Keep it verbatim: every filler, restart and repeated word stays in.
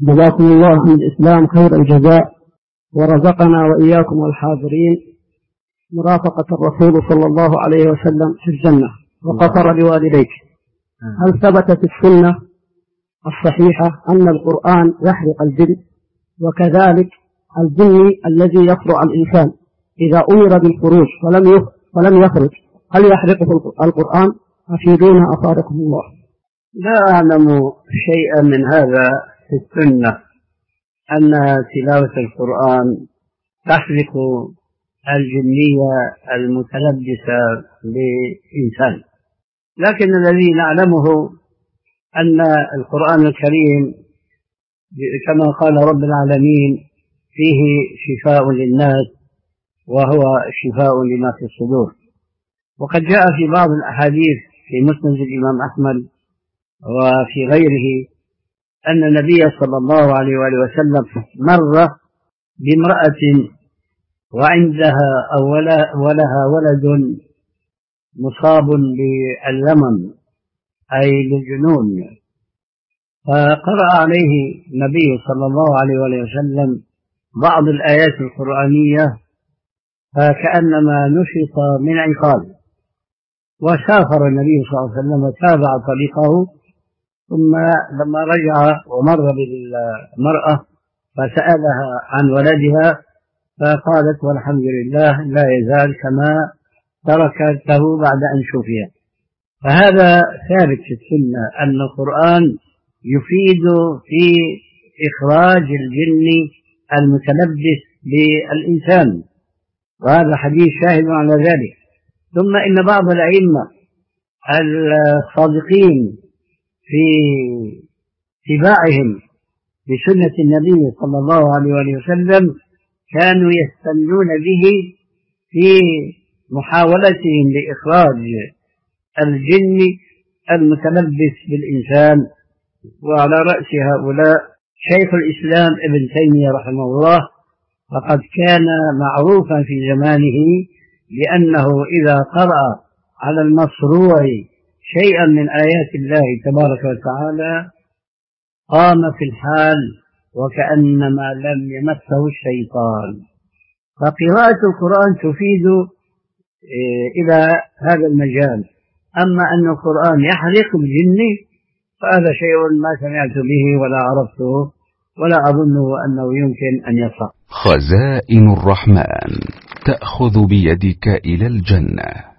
جزاكم الله من الإسلام خير الجزاء، ورزقنا وإياكم والحاضرين مرافقة الرسول صلى الله عليه وسلم في الجنة، وغفر لوالديك. هل ثبت في السنة الصحيحة أن القرآن يحرق الجن، وكذلك الجن الذي يفرع الإنسان إذا أمر بالخروج ولم ولم يخرج هل يحرقه القرآن؟ أفيدونا أفادكم الله. لا أعلم شيئا من هذا في السنة أن تلاوة القرآن تحرق الجنية المتلبسة بإنسان، لكن الذي نعلمه أن القرآن الكريم كما قال رب العالمين فيه شفاء للناس وهو شفاء لما في الصدور. وقد جاء في بعض الأحاديث في مسند الإمام أحمد وفي غيره أن النبي صلى الله عليه وآله وسلم مر بامرأة وعندها أو ولها ولد مصاب باللمم أي بالجنون، فقرأ عليه النبي صلى الله عليه وآله وسلم بعض الآيات القرآنية فكأنما نشط من عقال، وسافر النبي صلى الله عليه وسلم وتابع طريقه، ثم لما رجع ومر بالمرأة فسألها عن ولدها فقالت والحمد لله لا يزال كما تركته بعد أن شفي. فهذا ثابت في السنة أن القرآن يفيد في إخراج الجن المتلبس بالإنسان، وهذا حديث شاهد على ذلك. ثم إن بعض الأئمة الصادقين في اتباعهم بسنة النبي صلى الله عليه وسلم كانوا يستنون به في محاولتهم لإخراج الجن المتلبس بالإنسان، وعلى رأس هؤلاء شيخ الإسلام ابن تيمية رحمه الله، فقد كان معروفا في زمانه لأنه إذا قرأ على المصروع شيئا من آيات الله تبارك وتعالى قام في الحال وكأنما لم يمسه الشيطان. فقراءة القرآن تفيد إلى هذا المجال. أما أن القرآن يحرق الجن فهذا شيء ما سمعت به ولا عرفته ولا أظنه أنه يمكن أن يصح. خزائن الرحمن تأخذ بيدك إلى الجنة.